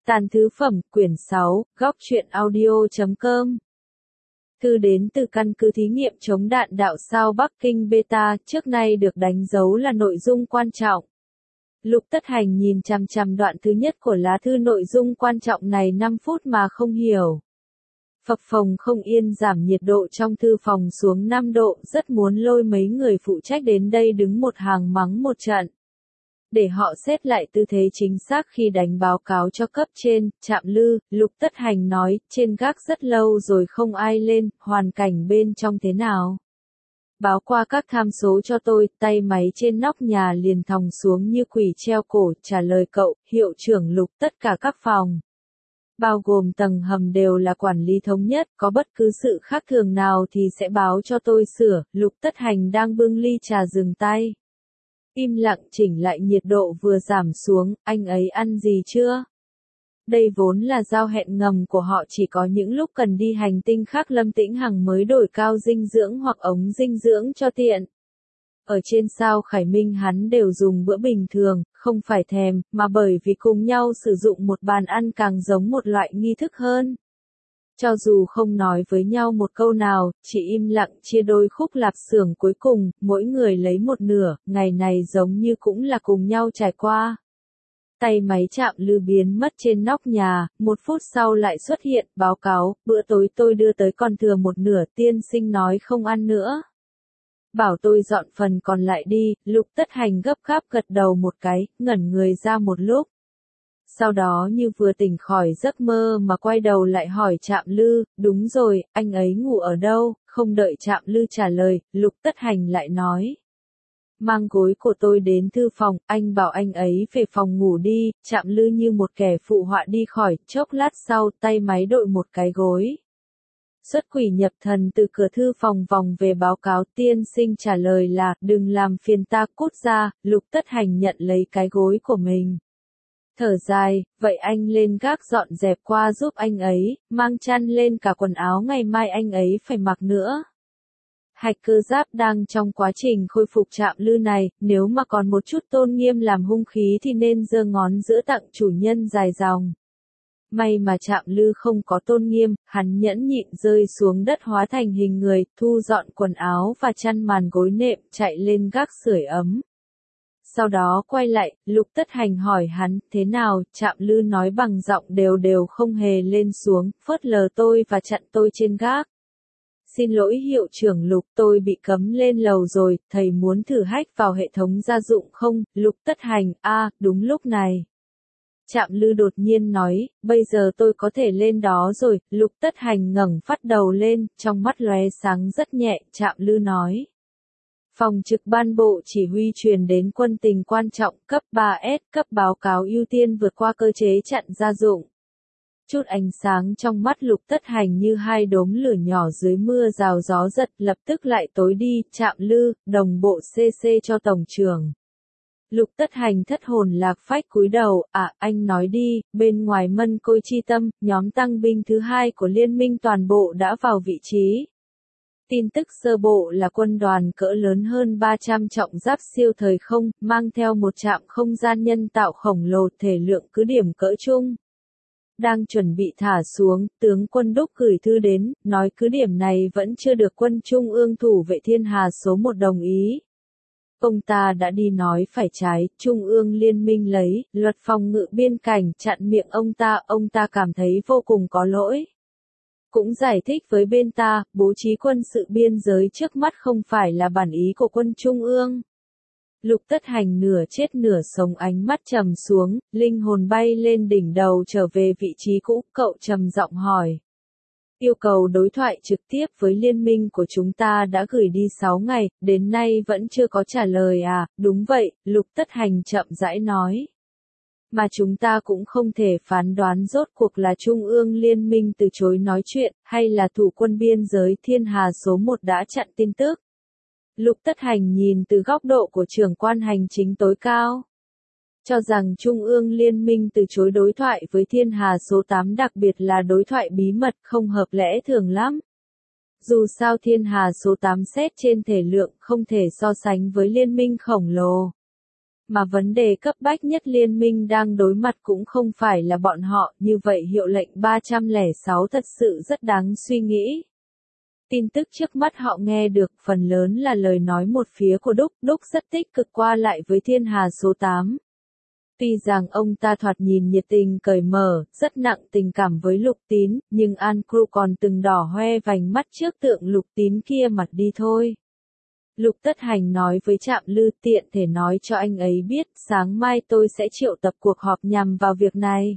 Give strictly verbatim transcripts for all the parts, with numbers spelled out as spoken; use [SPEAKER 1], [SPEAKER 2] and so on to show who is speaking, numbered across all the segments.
[SPEAKER 1] Tàn thứ phẩm, quyển sáu, góc truyện audio chấm com. Thư đến từ căn cứ thí nghiệm chống đạn đạo sao Bắc Kinh Beta, trước nay được đánh dấu là nội dung quan trọng. Lục Tất Hành nhìn chằm chằm đoạn thứ nhất của lá thư, nội dung quan trọng này năm phút mà không hiểu. Phập phồng không yên, giảm nhiệt độ trong thư phòng xuống năm độ, rất muốn lôi mấy người phụ trách đến đây đứng một hàng mắng một trận. Để họ xếp lại tư thế chính xác khi đánh báo cáo cho cấp trên. Trạm Lư, Lục Tất Hành nói, trên gác rất lâu rồi không ai lên, hoàn cảnh bên trong thế nào? Báo qua các tham số cho tôi. Tay máy trên nóc nhà liền thòng xuống như quỷ treo cổ, trả lời cậu, hiệu trưởng Lục, tất cả các phòng, bao gồm tầng hầm đều là quản lý thống nhất, có bất cứ sự khác thường nào thì sẽ báo cho tôi sửa. Lục Tất Hành đang bưng ly trà dừng tay. Im lặng chỉnh lại nhiệt độ vừa giảm xuống, anh ấy ăn gì chưa? Đây vốn là giao hẹn ngầm của họ, chỉ có những lúc cần đi hành tinh khác Lâm Tĩnh Hằng mới đổi cao dinh dưỡng hoặc ống dinh dưỡng cho tiện. Ở trên sao Khải Minh hắn đều dùng bữa bình thường, không phải thèm, mà bởi vì cùng nhau sử dụng một bàn ăn càng giống một loại nghi thức hơn. Cho dù không nói với nhau một câu nào, chỉ im lặng chia đôi khúc lạp xưởng cuối cùng, mỗi người lấy một nửa, ngày này giống như cũng là cùng nhau trải qua. Tay máy Trạm Lư biến mất trên nóc nhà, một phút sau lại xuất hiện, báo cáo, bữa tối tôi đưa tới còn thừa một nửa, tiên sinh nói không ăn nữa. Bảo tôi dọn phần còn lại đi. Lục Tất Hành gấp gáp gật đầu một cái, ngẩn người ra một lúc. Sau đó như vừa tỉnh khỏi giấc mơ mà quay đầu lại hỏi Trạm Lư, đúng rồi, anh ấy ngủ ở đâu? Không đợi Trạm Lư trả lời, Lục Tất Hành lại nói. Mang gối của tôi đến thư phòng, anh bảo anh ấy về phòng ngủ đi. Trạm Lư như một kẻ phụ họa đi khỏi, chốc lát sau tay máy đội một cái gối. Xuất quỷ nhập thần từ cửa thư phòng vòng về báo cáo, tiên sinh trả lời là, đừng làm phiền ta, cút ra. Lục Tất Hành nhận lấy cái gối của mình. Thở dài, vậy anh lên gác dọn dẹp qua giúp anh ấy, mang chăn lên cả quần áo ngày mai anh ấy phải mặc nữa. Hạch Cơ Giáp đang trong quá trình khôi phục Trạm Lư này, nếu mà còn một chút tôn nghiêm làm hung khí thì nên giơ ngón giữa tặng chủ nhân dài dòng. May mà Trạm Lư không có tôn nghiêm, hắn nhẫn nhịn rơi xuống đất hóa thành hình người, thu dọn quần áo và chăn màn gối nệm, chạy lên gác sưởi ấm. Sau đó quay lại, Lục Tất Hành hỏi hắn, thế nào? Trạm Lư nói bằng giọng đều đều không hề lên xuống, phớt lờ tôi và chặn tôi trên gác. Xin lỗi hiệu trưởng Lục, tôi bị cấm lên lầu rồi, thầy muốn thử hack vào hệ thống gia dụng không? Lục Tất Hành, a, à, đúng lúc này. Trạm Lư đột nhiên nói, bây giờ tôi có thể lên đó rồi. Lục Tất Hành ngẩng phát đầu lên, trong mắt lóe sáng rất nhẹ. Trạm Lư nói. Phòng trực ban bộ chỉ huy truyền đến quân tình quan trọng, cấp ba S, cấp báo cáo ưu tiên vượt qua cơ chế chặn gia dụng. Chút ánh sáng trong mắt Lục Tất Hành như hai đốm lửa nhỏ dưới mưa rào gió giật, lập tức lại tối đi. Trạm Lư, đồng bộ xê xê cho tổng trưởng. Lục Tất Hành thất hồn lạc phách cúi đầu, à, anh nói đi. Bên ngoài Mân Côi Chi Tâm, nhóm tăng binh thứ hai của liên minh toàn bộ đã vào vị trí. Tin tức sơ bộ là quân đoàn cỡ lớn hơn ba trăm trọng giáp siêu thời không, mang theo một trạm không gian nhân tạo khổng lồ, thể lượng cứ điểm cỡ trung. Đang chuẩn bị thả xuống, tướng quân Đúc gửi thư đến, nói cứ điểm này vẫn chưa được quân Trung ương thủ vệ Thiên Hà số một đồng ý. Ông ta đã đi nói phải trái, Trung ương liên minh lấy luật phòng ngự biên cảnh chặn miệng ông ta, ông ta cảm thấy vô cùng có lỗi. Cũng giải thích với bên ta, bố trí quân sự biên giới trước mắt không phải là bản ý của quân Trung ương. Lục Tất Hành nửa chết nửa sống, ánh mắt trầm xuống, linh hồn bay lên đỉnh đầu trở về vị trí cũ, cậu trầm giọng hỏi. Yêu cầu đối thoại trực tiếp với liên minh của chúng ta đã gửi đi sáu ngày, đến nay vẫn chưa có trả lời à? Đúng vậy, Lục Tất Hành chậm rãi nói. Mà chúng ta cũng không thể phán đoán rốt cuộc là Trung ương liên minh từ chối nói chuyện, hay là thủ quân biên giới Thiên Hà số một đã chặn tin tức. Lục Tất Hành nhìn từ góc độ của trưởng quan hành chính tối cao. Cho rằng Trung ương liên minh từ chối đối thoại với Thiên Hà số tám, đặc biệt là đối thoại bí mật, không hợp lẽ thường lắm. Dù sao Thiên Hà số tám xét trên thể lượng không thể so sánh với liên minh khổng lồ. Mà vấn đề cấp bách nhất liên minh đang đối mặt cũng không phải là bọn họ, như vậy hiệu lệnh ba không sáu thật sự rất đáng suy nghĩ. Tin tức trước mắt họ nghe được phần lớn là lời nói một phía của Đúc, Đúc rất tích cực qua lại với Thiên Hà số tám. Tuy rằng ông ta thoạt nhìn nhiệt tình cởi mở, rất nặng tình cảm với Lục Tín, nhưng An Cru còn từng đỏ hoe vành mắt trước tượng Lục Tín kia mặt đi thôi. Lục Tất Hành nói với Trạm Lư, tiện thể nói cho anh ấy biết, sáng mai tôi sẽ triệu tập cuộc họp nhằm vào việc này.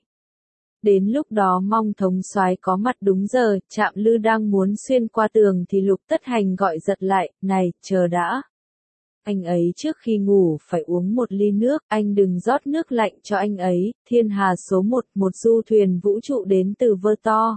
[SPEAKER 1] Đến lúc đó mong thống soái có mặt đúng giờ. Trạm Lư đang muốn xuyên qua tường thì Lục Tất Hành gọi giật lại, này, chờ đã. Anh ấy trước khi ngủ phải uống một ly nước, anh đừng rót nước lạnh cho anh ấy. Thiên Hà số một, một du thuyền vũ trụ đến từ Vơ To.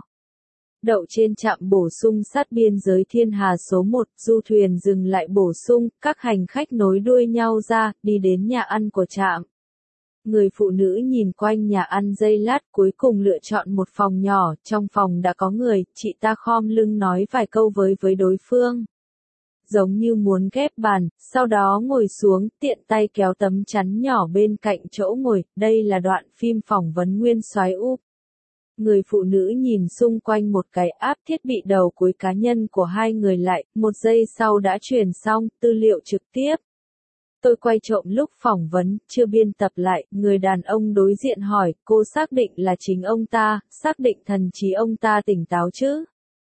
[SPEAKER 1] Đậu trên trạm bổ sung sát biên giới Thiên Hà số một, du thuyền dừng lại bổ sung, các hành khách nối đuôi nhau ra, đi đến nhà ăn của trạm. Người phụ nữ nhìn quanh nhà ăn giây lát cuối cùng lựa chọn một phòng nhỏ, trong phòng đã có người, chị ta khom lưng nói vài câu với với đối phương. Giống như muốn ghép bàn, sau đó ngồi xuống, tiện tay kéo tấm chắn nhỏ bên cạnh chỗ ngồi, đây là đoạn phim phỏng vấn nguyên soái Úc. Người phụ nữ nhìn xung quanh một cái áp thiết bị đầu cuối cá nhân của hai người lại, một giây sau đã truyền xong, tư liệu trực tiếp. Tôi quay trộm lúc phỏng vấn, chưa biên tập lại, người đàn ông đối diện hỏi, cô xác định là chính ông ta, xác định thần trí ông ta tỉnh táo chứ?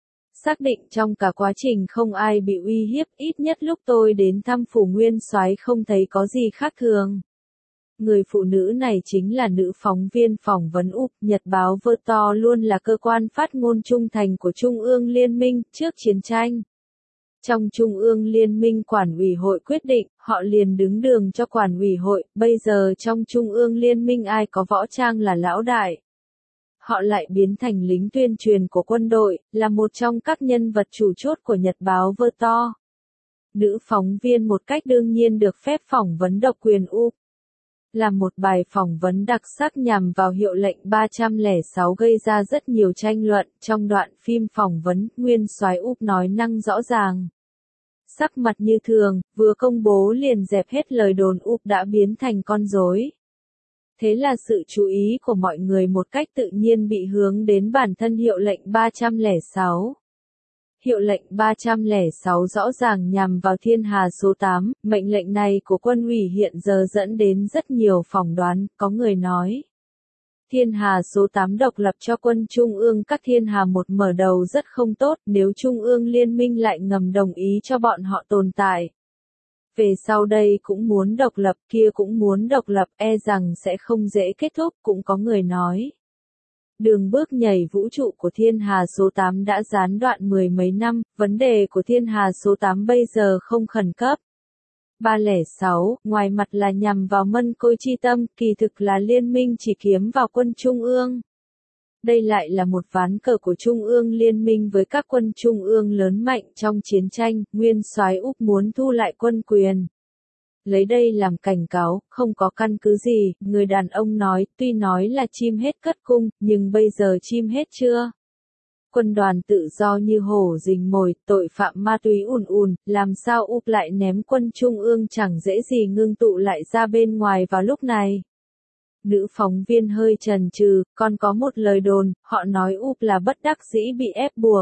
[SPEAKER 1] Xác định trong cả quá trình không ai bị uy hiếp, ít nhất lúc tôi đến thăm phủ nguyên soái không thấy có gì khác thường. Người phụ nữ này chính là nữ phóng viên phỏng vấn Úc, Nhật báo Vơ To luôn là cơ quan phát ngôn trung thành của Trung ương Liên minh trước chiến tranh. Trong Trung ương Liên minh Quản ủy hội quyết định, họ liền đứng đường cho Quản ủy hội, bây giờ trong Trung ương Liên minh ai có võ trang là lão đại. Họ lại biến thành lính tuyên truyền của quân đội, là một trong các nhân vật chủ chốt của Nhật báo Vơ To. Nữ phóng viên một cách đương nhiên được phép phỏng vấn độc quyền Úc. Là một bài phỏng vấn đặc sắc nhằm vào hiệu lệnh ba không sáu gây ra rất nhiều tranh luận. Trong đoạn phim phỏng vấn, nguyên soái Úc nói năng rõ ràng. Sắc mặt như thường, vừa công bố liền dẹp hết lời đồn Úc đã biến thành con rối. Thế là sự chú ý của mọi người một cách tự nhiên bị hướng đến bản thân hiệu lệnh ba không sáu. Hiệu lệnh ba không sáu rõ ràng nhằm vào Thiên Hà số tám, mệnh lệnh này của quân ủy hiện giờ dẫn đến rất nhiều phỏng đoán, có người nói. Thiên Hà số tám độc lập cho quân Trung ương các Thiên Hà một mở đầu rất không tốt, nếu Trung ương Liên minh lại ngầm đồng ý cho bọn họ tồn tại. Về sau đây cũng muốn độc lập, kia cũng muốn độc lập, e rằng sẽ không dễ kết thúc, cũng có người nói. Đường bước nhảy vũ trụ của Thiên Hà số tám đã gián đoạn mười mấy năm, vấn đề của Thiên Hà số tám bây giờ không khẩn cấp. ba không sáu, ngoài mặt là nhằm vào Mân Côi Chi Tâm, kỳ thực là liên minh chỉ kiếm vào quân Trung ương. Đây lại là một ván cờ của Trung ương Liên minh với các quân Trung ương lớn mạnh trong chiến tranh, nguyên soái Úc muốn thu lại quân quyền. Lấy đây làm cảnh cáo, không có căn cứ gì, người đàn ông nói, tuy nói là chim hết cất cung, nhưng bây giờ chim hết chưa? Quân đoàn tự do như hổ rình mồi, tội phạm ma túy ùn ùn, làm sao Úc lại ném quân Trung ương chẳng dễ gì ngưng tụ lại ra bên ngoài vào lúc này? Nữ phóng viên hơi chần chừ, còn có một lời đồn, họ nói Úc là bất đắc dĩ bị ép buộc.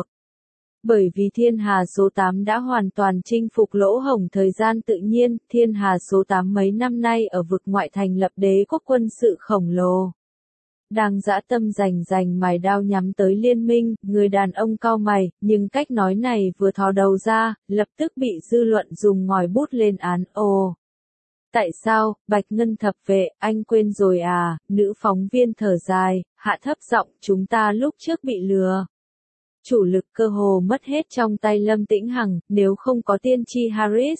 [SPEAKER 1] Bởi vì Thiên Hà số tám đã hoàn toàn chinh phục lỗ hổng thời gian tự nhiên, Thiên Hà số tám mấy năm nay ở vực ngoại thành lập đế quốc quân sự khổng lồ. Đang dã tâm rành rành mài đao nhắm tới liên minh, người đàn ông cau mày, nhưng cách nói này vừa thò đầu ra, lập tức bị dư luận dùng ngòi bút lên án, ồ. Tại sao, Bạch Ngân thập vệ, anh quên rồi à, nữ phóng viên thở dài, hạ thấp giọng, chúng ta lúc trước bị lừa. Chủ lực cơ hồ mất hết trong tay Lâm Tĩnh Hằng, nếu không có tiên tri Harris.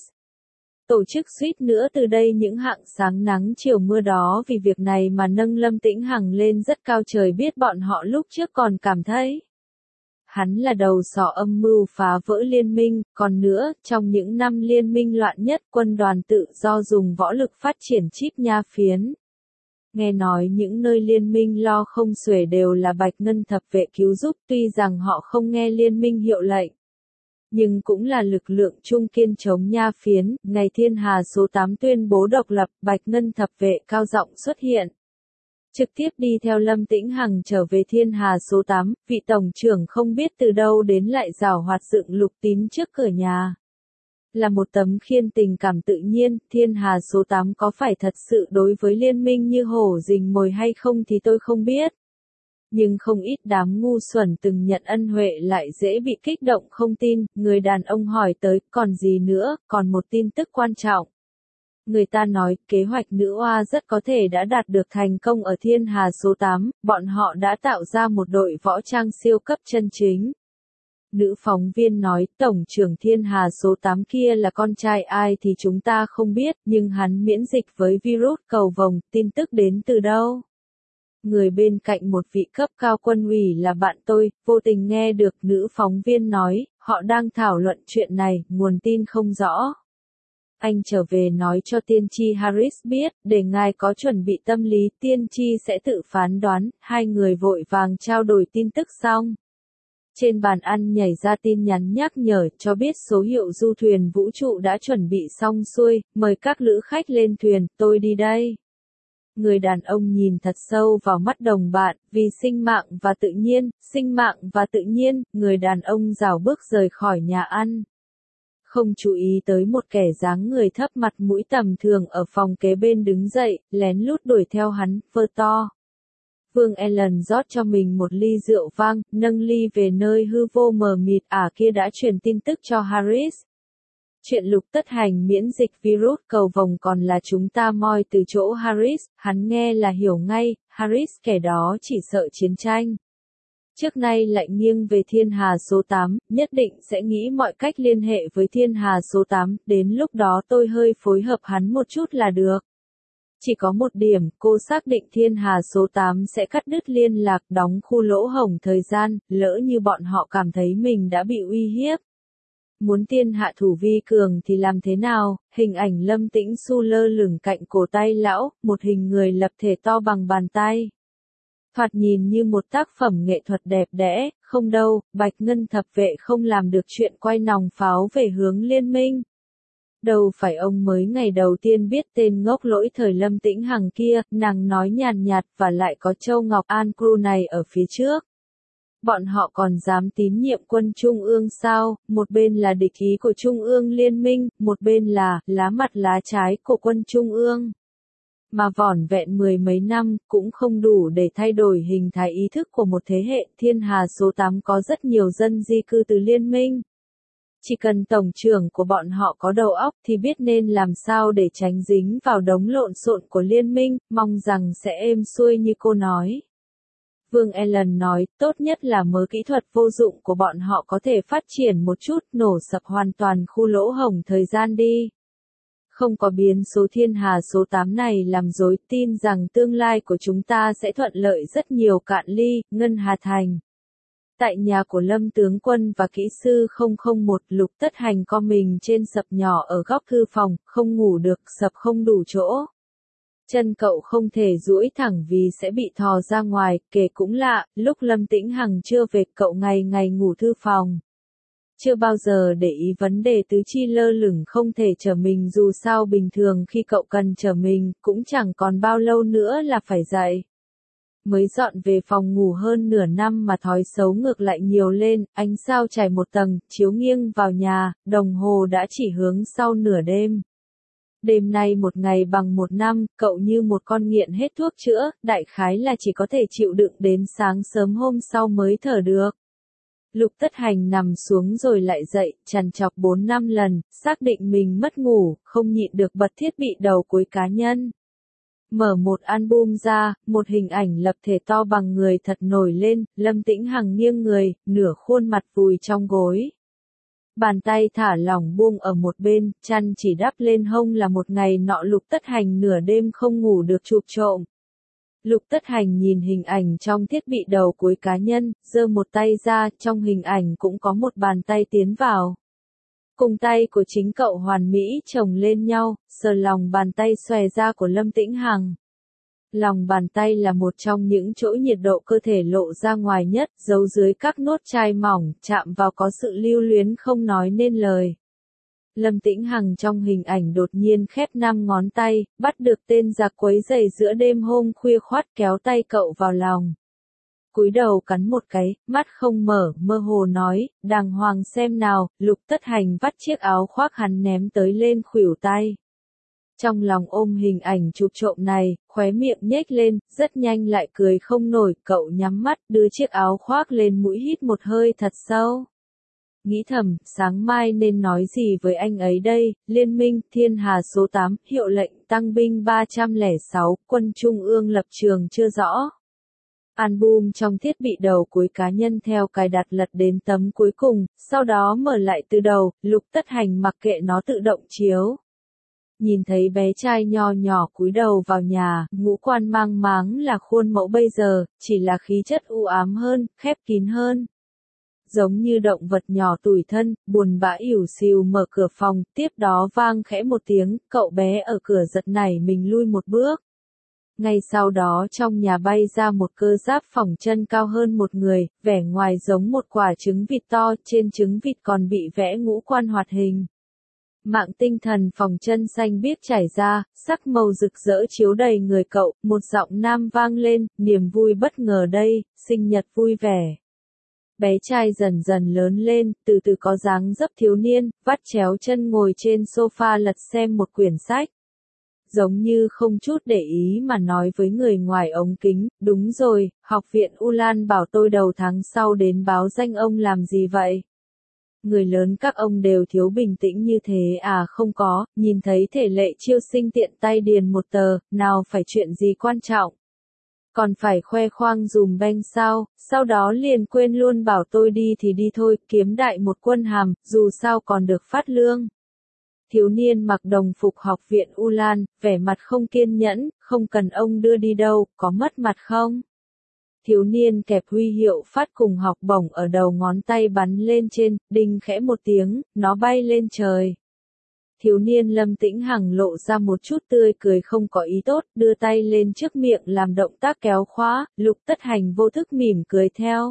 [SPEAKER 1] Tổ chức suýt nữa từ đây những hạng sáng nắng chiều mưa đó vì việc này mà nâng Lâm Tĩnh Hằng lên rất cao, trời biết bọn họ lúc trước còn cảm thấy. Hắn là đầu sỏ âm mưu phá vỡ liên minh, còn nữa, trong những năm liên minh loạn nhất, quân đoàn tự do dùng võ lực phát triển chip nha phiến. Nghe nói những nơi liên minh lo không xuể đều là Bạch Ngân thập vệ cứu giúp, tuy rằng họ không nghe liên minh hiệu lệnh. nhưng cũng là lực lượng trung kiên chống nha phiến. Ngày Thiên Hà số tám tuyên bố độc lập, Bạch Ngân thập vệ cao giọng xuất hiện. Trực tiếp đi theo Lâm Tĩnh Hằng trở về Thiên Hà số tám, vị tổng trưởng không biết từ đâu đến lại giảo hoạt dựng Lục Tín trước cửa nhà. Là một tấm khiên tình cảm tự nhiên, Thiên Hà số tám có phải thật sự đối với liên minh như hổ rình mồi hay không thì tôi không biết. Nhưng không ít đám ngu xuẩn từng nhận ân huệ lại dễ bị kích động không tin, người đàn ông hỏi tới, còn gì nữa, còn một tin tức quan trọng. Người ta nói, kế hoạch nữ oa rất có thể đã đạt được thành công ở Thiên Hà số tám, bọn họ đã tạo ra một đội võ trang siêu cấp chân chính. Nữ phóng viên nói, Tổng trưởng Thiên Hà số tám kia là con trai ai thì chúng ta không biết, nhưng hắn miễn dịch với virus cầu vồng, tin tức đến từ đâu? Người bên cạnh một vị cấp cao quân ủy là bạn tôi, vô tình nghe được nữ phóng viên nói, họ đang thảo luận chuyện này, nguồn tin không rõ. Anh trở về nói cho tiên tri Harris biết, để ngài có chuẩn bị tâm lý, tiên tri sẽ tự phán đoán. Hai người vội vàng trao đổi tin tức xong. Trên bàn ăn nhảy ra tin nhắn nhắc nhở cho biết số hiệu du thuyền vũ trụ đã chuẩn bị xong xuôi, mời các lữ khách lên thuyền, tôi đi đây. Người đàn ông nhìn thật sâu vào mắt đồng bạn, vì sinh mạng và tự nhiên, sinh mạng và tự nhiên, người đàn ông rảo bước rời khỏi nhà ăn. Không chú ý tới một kẻ dáng người thấp mặt mũi tầm thường ở phòng kế bên đứng dậy, lén lút đuổi theo hắn, vơ to. Vương Ellen rót cho mình một ly rượu vang, nâng ly về nơi hư vô mờ mịt ả kia đã truyền tin tức cho Harris. Chuyện Lục Tất Hành miễn dịch virus cầu vồng còn là chúng ta moi từ chỗ Harris, hắn nghe là hiểu ngay, Harris kẻ đó chỉ sợ chiến tranh. Trước nay lại nghiêng về Thiên Hà số tám, nhất định sẽ nghĩ mọi cách liên hệ với Thiên Hà số tám, đến lúc đó tôi hơi phối hợp hắn một chút là được. Chỉ có một điểm, cô xác định Thiên Hà số tám sẽ cắt đứt liên lạc, đóng khu lỗ hổng thời gian, lỡ như bọn họ cảm thấy mình đã bị uy hiếp. Muốn tiên hạ thủ vi cường thì làm thế nào? Hình ảnh Lâm Tĩnh Xu lơ lửng cạnh cổ tay lão, một hình người lập thể to bằng bàn tay. Thoạt nhìn như một tác phẩm nghệ thuật đẹp đẽ, không đâu, Bạch Ngân thập vệ không làm được chuyện quay nòng pháo về hướng liên minh. Đâu phải ông mới ngày đầu tiên biết tên ngốc lỗi thời Lâm Tĩnh Hằng kia, nàng nói nhàn nhạt và lại có Châu Ngọc An crew này ở phía trước. Bọn họ còn dám tín nhiệm quân Trung ương sao, một bên là địch ý của Trung ương liên minh, một bên là lá mặt lá trái của quân Trung ương. Mà vỏn vẹn mười mấy năm, cũng không đủ để thay đổi hình thái ý thức của một thế hệ. Thiên Hà số tám có rất nhiều dân di cư từ liên minh. Chỉ cần tổng trưởng của bọn họ có đầu óc thì biết nên làm sao để tránh dính vào đống lộn xộn của liên minh, mong rằng sẽ êm xuôi như cô nói. Vương Ellen nói, tốt nhất là mớ kỹ thuật vô dụng của bọn họ có thể phát triển một chút, nổ sập hoàn toàn khu lỗ hổng thời gian đi. Không có biến số Thiên Hà số tám này làm dối, tin rằng tương lai của chúng ta sẽ thuận lợi rất nhiều. Cạn ly, Ngân Hà Thành. Tại nhà của Lâm tướng quân và kỹ sư không không một, Lục Tất Hành co mình trên sập nhỏ ở góc thư phòng, không ngủ được, sập không đủ chỗ. Chân cậu không thể duỗi thẳng vì sẽ bị thò ra ngoài, kể cũng lạ, lúc Lâm Tĩnh Hằng chưa về cậu ngày ngày ngủ thư phòng. Chưa bao giờ để ý vấn đề tứ chi lơ lửng không thể trở mình dù sao bình thường khi cậu cần trở mình, cũng chẳng còn bao lâu nữa là phải dậy. Mới dọn về phòng ngủ hơn nửa năm mà thói xấu ngược lại nhiều lên, ánh sao trải một tầng, chiếu nghiêng vào nhà, đồng hồ đã chỉ hướng sau nửa đêm. Đêm nay một ngày bằng một năm, cậu như một con nghiện hết thuốc chữa, đại khái là chỉ có thể chịu đựng đến sáng sớm hôm sau mới thở được. Lục Tất Hành nằm xuống rồi lại dậy, trằn trọc bốn năm lần, xác định mình mất ngủ, không nhịn được bật thiết bị đầu cuối cá nhân. Mở một album ra, một hình ảnh lập thể to bằng người thật nổi lên, Lâm Tĩnh Hằng nghiêng người, nửa khuôn mặt vùi trong gối. Bàn tay thả lỏng buông ở một bên, chăn chỉ đắp lên hông là một ngày nọ Lục Tất Hành nửa đêm không ngủ được chụp trộm. Lục Tất Hành nhìn hình ảnh trong thiết bị đầu cuối cá nhân, giơ một tay ra, trong hình ảnh cũng có một bàn tay tiến vào. Cùng tay của chính cậu hoàn mỹ chồng lên nhau, sờ lòng bàn tay xòe ra của Lâm Tĩnh Hằng. Lòng bàn tay là một trong những chỗ nhiệt độ cơ thể lộ ra ngoài nhất, giấu dưới các nốt chai mỏng, chạm vào có sự lưu luyến không nói nên lời. Lâm Tĩnh Hằng trong hình ảnh đột nhiên khép năm ngón tay, bắt được tên giặc quấy rầy giữa đêm hôm khuya khoắt kéo tay cậu vào lòng. Cúi đầu cắn một cái, mắt không mở, mơ hồ nói, đàng hoàng xem nào, Lục Tất Hành vắt chiếc áo khoác hắn ném tới lên khuỷu tay. Trong lòng ôm hình ảnh chụp trộm này, khóe miệng nhếch lên, rất nhanh lại cười không nổi, cậu nhắm mắt, đưa chiếc áo khoác lên mũi hít một hơi thật sâu. Nghĩ thầm, sáng mai nên nói gì với anh ấy đây, Liên minh, Thiên Hà số tám, hiệu lệnh tăng binh ba không sáu, quân Trung ương lập trường chưa rõ. Album trong thiết bị đầu cuối cá nhân theo cài đặt lật đến tấm cuối cùng, sau đó mở lại từ đầu, Lục Tất Hành mặc kệ nó tự động chiếu. Nhìn thấy bé trai nho nhỏ cúi đầu vào nhà, ngũ quan mang máng là khuôn mẫu bây giờ, chỉ là khí chất u ám hơn, khép kín hơn. Giống như động vật nhỏ tủi thân, buồn bã ỉu xìu mở cửa phòng, tiếp đó vang khẽ một tiếng, cậu bé ở cửa giật nảy mình lui một bước. Ngay sau đó trong nhà bay ra một cơ giáp phỏng chân cao hơn một người, vẻ ngoài giống một quả trứng vịt to, trên trứng vịt còn bị vẽ ngũ quan hoạt hình. Mạng tinh thần phòng chân xanh biếc chảy ra, sắc màu rực rỡ chiếu đầy người cậu, một giọng nam vang lên, niềm vui bất ngờ đây, sinh nhật vui vẻ. Bé trai dần dần lớn lên, từ từ có dáng dấp thiếu niên, vắt chéo chân ngồi trên sofa lật xem một quyển sách. Giống như không chút để ý mà nói với người ngoài ống kính, đúng rồi, học viện Ulan bảo tôi đầu tháng sau đến báo danh ông làm gì vậy? Người lớn các ông đều thiếu bình tĩnh như thế à không có, nhìn thấy thể lệ chiêu sinh tiện tay điền một tờ, nào phải chuyện gì quan trọng. Còn phải khoe khoang dùm beng sao, sau đó liền quên luôn bảo tôi đi thì đi thôi, kiếm đại một quân hàm, dù sao còn được phát lương. Thiếu niên mặc đồng phục học viện Ulan, vẻ mặt không kiên nhẫn, không cần ông đưa đi đâu, có mất mặt không? Thiếu niên kẹp huy hiệu phát cùng học bổng ở đầu ngón tay bắn lên trên, đinh khẽ một tiếng, nó bay lên trời. Thiếu niên Lâm Tĩnh Hằng lộ ra một chút tươi cười không có ý tốt, đưa tay lên trước miệng làm động tác kéo khóa, Lục Tất Hành vô thức mỉm cười theo.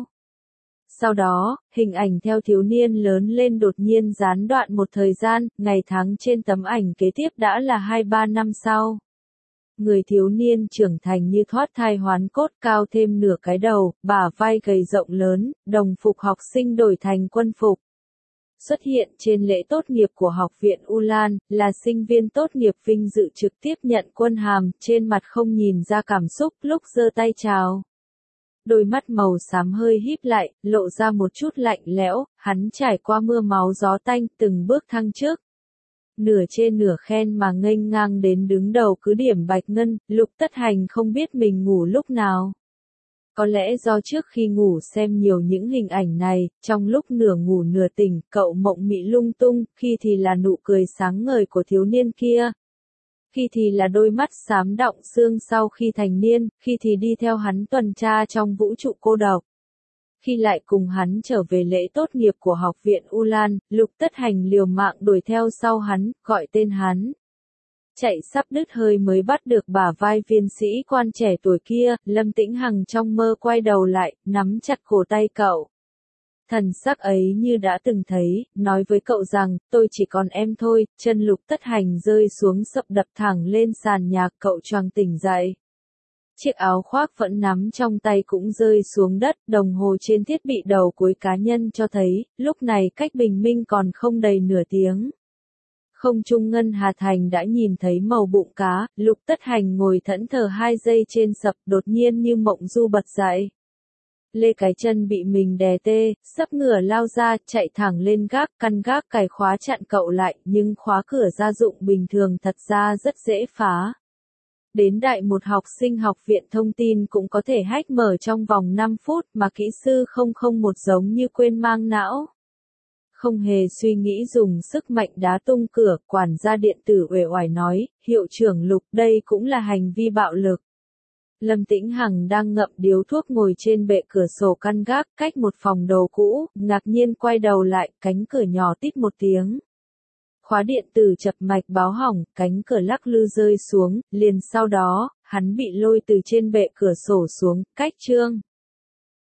[SPEAKER 1] Sau đó, hình ảnh theo thiếu niên lớn lên đột nhiên gián đoạn một thời gian, ngày tháng trên tấm ảnh kế tiếp đã là hai ba năm sau. Người thiếu niên trưởng thành như thoát thai hoán cốt, cao thêm nửa cái đầu, bả vai gầy rộng lớn, đồng phục học sinh đổi thành quân phục. Xuất hiện trên lễ tốt nghiệp của học viện Ulan, là sinh viên tốt nghiệp vinh dự trực tiếp nhận quân hàm, trên mặt không nhìn ra cảm xúc lúc giơ tay chào. Đôi mắt màu xám hơi híp lại, lộ ra một chút lạnh lẽo, hắn trải qua mưa máu gió tanh, từng bước thăng trước. Nửa trên nửa khen mà nghênh ngang đến đứng đầu cứ điểm Bạch Ngân, Lục Tất Hành không biết mình ngủ lúc nào. Có lẽ do trước khi ngủ xem nhiều những hình ảnh này, trong lúc nửa ngủ nửa tỉnh, cậu mộng mị lung tung, khi thì là nụ cười sáng ngời của thiếu niên kia. Khi thì là đôi mắt xám đọng xương sau khi thành niên, khi thì đi theo hắn tuần tra trong vũ trụ cô độc. Khi lại cùng hắn trở về lễ tốt nghiệp của học viện Ulan, Lục Tất Hành liều mạng đuổi theo sau hắn, gọi tên hắn. Chạy sắp đứt hơi mới bắt được bả vai viên sĩ quan trẻ tuổi kia, Lâm Tĩnh Hằng trong mơ quay đầu lại, nắm chặt cổ tay cậu. Thần sắc ấy như đã từng thấy, nói với cậu rằng, tôi chỉ còn em thôi, chân Lục Tất Hành rơi xuống sập đập thẳng lên sàn nhà, cậu choàng tỉnh dậy. Chiếc áo khoác vẫn nắm trong tay cũng rơi xuống đất, đồng hồ trên thiết bị đầu cuối cá nhân cho thấy, lúc này cách bình minh còn không đầy nửa tiếng. Không trung Ngân Hà Thành đã nhìn thấy màu bụng cá, Lục Tất Hành ngồi thẫn thờ hai giây trên sập, đột nhiên như mộng du bật dậy. Lê cái chân bị mình đè tê, sấp ngửa lao ra, chạy thẳng lên gác, căn gác cài khóa chặn cậu lại, nhưng khóa cửa gia dụng bình thường thật ra rất dễ phá. Đến đại một học sinh học viện thông tin cũng có thể hack mở trong vòng năm phút mà kỹ sư không không một giống như quên mang não. Không hề suy nghĩ dùng sức mạnh đá tung cửa, quản gia điện tử uể oải nói, hiệu trưởng Lục đây cũng là hành vi bạo lực. Lâm Tĩnh Hằng đang ngậm điếu thuốc ngồi trên bệ cửa sổ căn gác cách một phòng đồ cũ, ngạc nhiên quay đầu lại, cánh cửa nhỏ tít một tiếng. khóa điện tử chập mạch báo hỏng, cánh cửa lắc lư rơi xuống, liền sau đó, hắn bị lôi từ trên bệ cửa sổ xuống, cách Trương